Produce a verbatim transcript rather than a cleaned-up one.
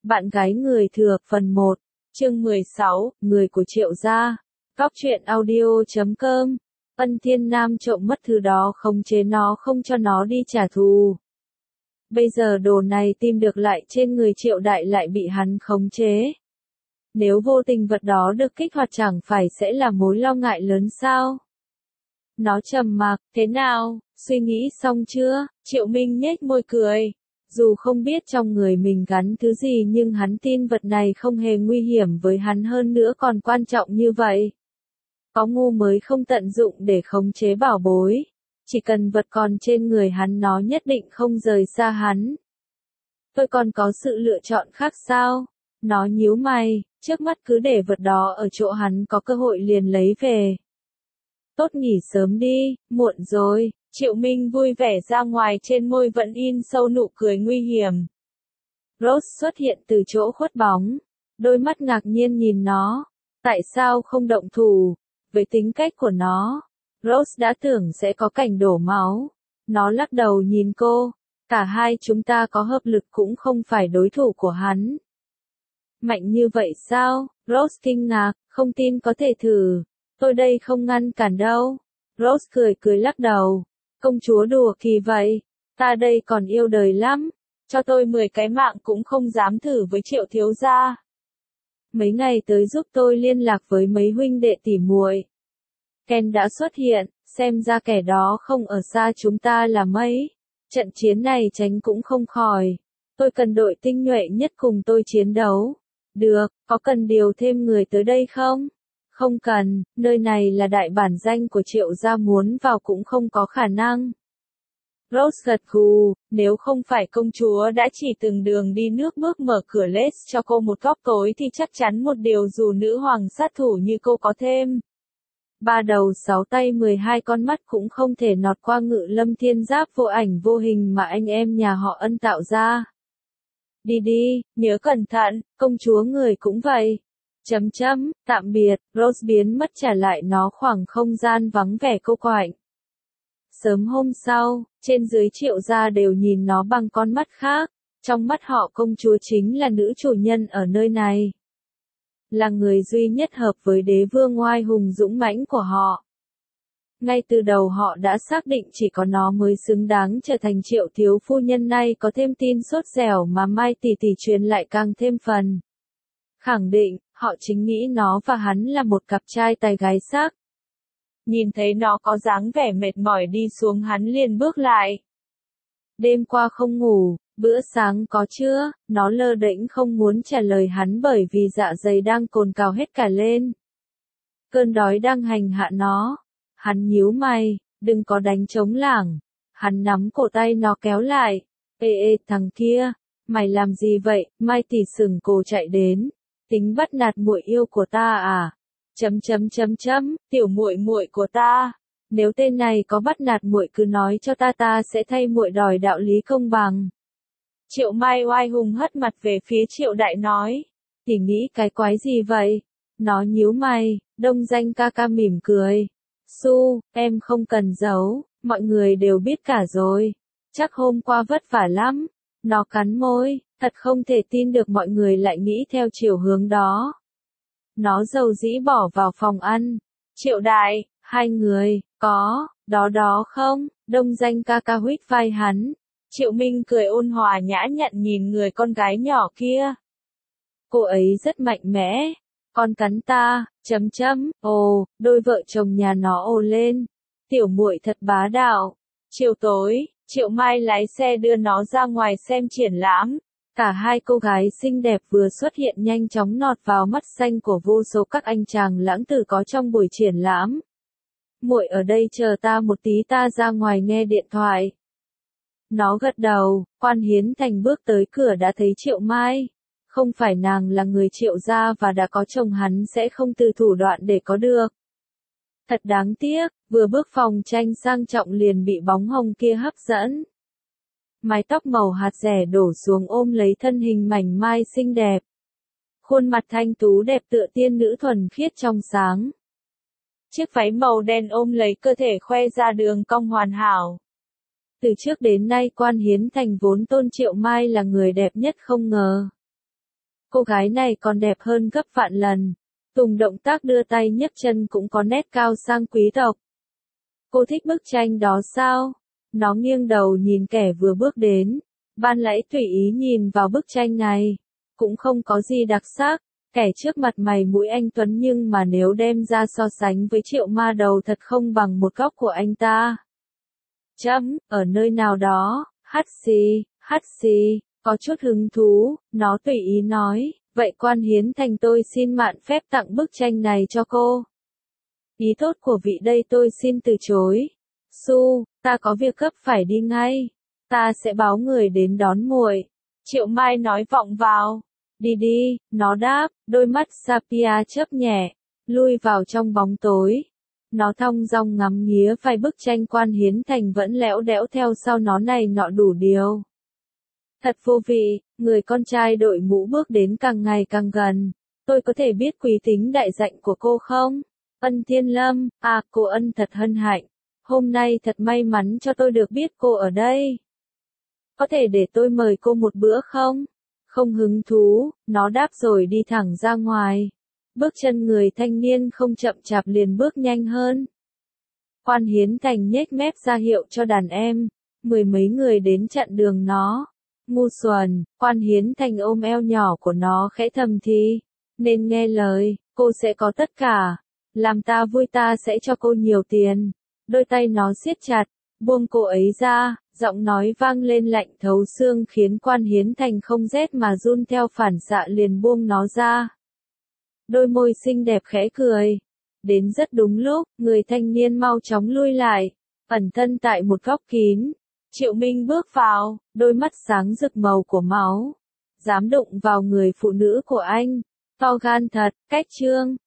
Bạn gái người thừa, phần một, chương mười sáu, người của Triệu gia. Góc truyện audio chấm com. Ân Thiên Nam trộm mất thứ đó, khống chế nó không cho nó đi trả thù. Bây giờ đồ này tìm được lại trên người Triệu Đại lại bị hắn khống chế. Nếu vô tình vật đó được kích hoạt chẳng phải sẽ là mối lo ngại lớn sao? Nó trầm mặc, thế nào, suy nghĩ xong chưa? Triệu Minh nhếch môi cười. Dù không biết trong người mình gắn thứ gì nhưng hắn tin vật này không hề nguy hiểm với hắn, hơn nữa còn quan trọng như vậy. Có ngu mới không tận dụng để khống chế bảo bối. Chỉ cần vật còn trên người hắn nó nhất định không rời xa hắn. Tôi còn có sự lựa chọn khác sao? Nó nhíu mày, trước mắt cứ để vật đó ở chỗ hắn có cơ hội liền lấy về. Tốt nghỉ sớm đi, muộn rồi. Triệu Minh vui vẻ ra ngoài, trên môi vẫn in sâu nụ cười nguy hiểm. Rose xuất hiện từ chỗ khuất bóng. Đôi mắt ngạc nhiên nhìn nó. Tại sao không động thủ? Với tính cách của nó, Rose đã tưởng sẽ có cảnh đổ máu. Nó lắc đầu nhìn cô. Cả hai chúng ta có hợp lực cũng không phải đối thủ của hắn. Mạnh như vậy sao? Rose kinh ngạc, không tin có thể thử. Tôi đây không ngăn cản đâu. Rose cười cười lắc đầu. Công chúa đùa kỳ vậy. Ta đây còn yêu đời lắm. Cho tôi mười cái mạng cũng không dám thử với Triệu thiếu gia. Mấy ngày tới giúp tôi liên lạc với mấy huynh đệ tỉ muội. Ken đã xuất hiện, xem ra kẻ đó không ở xa chúng ta là mấy. Trận chiến này tránh cũng không khỏi. Tôi cần đội tinh nhuệ nhất cùng tôi chiến đấu. Được, có cần điều thêm người tới đây không? Không cần, nơi này là đại bản danh của Triệu gia, muốn vào cũng không có khả năng. Rose gật gù, nếu không phải công chúa đã chỉ từng đường đi nước bước mở cửa lết cho cô một góc tối thì chắc chắn một điều dù nữ hoàng sát thủ như cô có thêm ba đầu sáu tay mười hai con mắt cũng không thể nọt qua Ngự Lâm Thiên Giáp vô ảnh vô hình mà anh em nhà họ Ân tạo ra. Đi đi, nhớ cẩn thận, công chúa người cũng vậy. Chấm chấm, tạm biệt. Rose biến mất, trả lại nó khoảng không gian vắng vẻ cô quạnh. Sớm hôm sau, trên dưới Triệu gia đều nhìn nó bằng con mắt khác. Trong mắt họ công chúa chính là nữ chủ nhân ở nơi này. Là người duy nhất hợp với đế vương oai hùng dũng mãnh của họ. Ngay từ đầu họ đã xác định chỉ có nó mới xứng đáng trở thành Triệu thiếu phu nhân, này có thêm tin sốt dẻo mà Mai tỷ tỷ truyền lại càng thêm phần khẳng định. Họ chính nghĩ nó và hắn là một cặp trai tài gái sắc. Nhìn thấy nó có dáng vẻ mệt mỏi đi xuống, hắn liền bước lại. Đêm qua không ngủ, bữa sáng có chưa? Nó lơ đễnh không muốn trả lời hắn bởi vì dạ dày đang cồn cào hết cả lên. Cơn đói đang hành hạ nó. Hắn nhíu mày, đừng có đánh trống lảng. Hắn nắm cổ tay nó kéo lại. Ê ê thằng kia, mày làm gì vậy? Mai tỷ sừng cổ chạy đến. Tính bắt nạt muội yêu của ta à? Chấm chấm chấm chấm, tiểu muội muội của ta. Nếu tên này có bắt nạt muội cứ nói cho ta, ta sẽ thay muội đòi đạo lý công bằng. Triệu Mai oai hùng hất mặt về phía Triệu Đại nói. Tỷ nghĩ cái quái gì vậy? Nó nhíu mày, đông danh ca ca mỉm cười. Su, em không cần giấu, mọi người đều biết cả rồi. Chắc hôm qua vất vả lắm. Nó cắn môi, thật không thể tin được mọi người lại nghĩ theo chiều hướng đó. Nó dầu dĩ bỏ vào phòng ăn. Triệu Đại, hai người, có, đó đó không? Đông danh ca ca huýt vai hắn. Triệu Minh cười ôn hòa nhã nhặn nhìn người con gái nhỏ kia. Cô ấy rất mạnh mẽ. Con cắn ta, chấm chấm, ồ, đôi vợ chồng nhà nó ồ lên. Tiểu muội thật bá đạo. Chiều tối, Triệu Mai lái xe đưa nó ra ngoài xem triển lãm. Cả hai cô gái xinh đẹp vừa xuất hiện nhanh chóng nọt vào mắt xanh của vô số các anh chàng lãng tử có trong buổi triển lãm. Muội ở đây chờ ta một tí, ta ra ngoài nghe điện thoại. Nó gật đầu. Quan Hiến Thành bước tới cửa đã thấy Triệu Mai. Không phải nàng là người Triệu gia và đã có chồng, hắn sẽ không từ thủ đoạn để có được. Thật đáng tiếc, vừa bước phòng tranh sang trọng liền bị bóng hồng kia hấp dẫn. Mái tóc màu hạt rẻ đổ xuống ôm lấy thân hình mảnh mai xinh đẹp. Khuôn mặt thanh tú đẹp tựa tiên nữ thuần khiết trong sáng. Chiếc váy màu đen ôm lấy cơ thể khoe ra đường cong hoàn hảo. Từ trước đến nay Quan Hiến Thành vốn tôn Triệu Mai là người đẹp nhất, không ngờ Cô gái này còn đẹp hơn gấp vạn lần. Tùng động tác đưa tay nhấc chân cũng có nét cao sang quý tộc. Cô thích bức tranh đó sao? Nó nghiêng đầu nhìn kẻ vừa bước đến. Ban Lãi tùy ý nhìn vào bức tranh này. Cũng không có gì đặc sắc. Kẻ trước mặt mày mũi anh Tuấn nhưng mà nếu đem ra so sánh với Triệu Ma Đầu thật không bằng một góc của anh ta. Chấm, ở nơi nào đó, hắt xì, hắt xì, có chút hứng thú, nó tùy ý nói, vậy Quan Hiến Thành tôi xin mạn phép tặng bức tranh này cho cô. Ý tốt của vị đây tôi xin từ chối. Su, ta có việc gấp phải đi ngay. Ta sẽ báo người đến đón muội. Triệu Mai nói vọng vào. Đi đi, nó đáp, đôi mắt Sapia chớp nhẹ, lui vào trong bóng tối. Nó thong dong ngắm nghía vài bức tranh Quan Hiến Thành vẫn lẽo đẽo theo sau nó này nọ đủ điều. Thật vô vị, người con trai đội mũ bước đến càng ngày càng gần. Tôi có thể biết quý tính đại dạnh của cô không? Ân Thiên Lâm, à cô Ân thật hân hạnh. Hôm nay thật may mắn cho tôi được biết cô ở đây. Có thể để tôi mời cô một bữa không? Không hứng thú, nó đáp rồi đi thẳng ra ngoài. Bước chân người thanh niên không chậm chạp liền bước nhanh hơn. Quan Hiến Thành nhếch mép ra hiệu cho đàn em. Mười mấy người đến chặn đường nó. Ngu xuẩn, Quan Hiến Thành ôm eo nhỏ của nó khẽ thầm thì. Nên nghe lời, cô sẽ có tất cả. Làm ta vui ta sẽ cho cô nhiều tiền. Đôi tay nó siết chặt, buông cô ấy ra, giọng nói vang lên lạnh thấu xương khiến Quan Hiến Thành không rét mà run theo phản xạ liền buông nó ra. Đôi môi xinh đẹp khẽ cười. Đến rất đúng lúc, người thanh niên mau chóng lui lại, ẩn thân tại một góc kín. Triệu Minh bước vào, đôi mắt sáng rực màu của máu. Dám đụng vào người phụ nữ của anh. To gan thật, cách trương.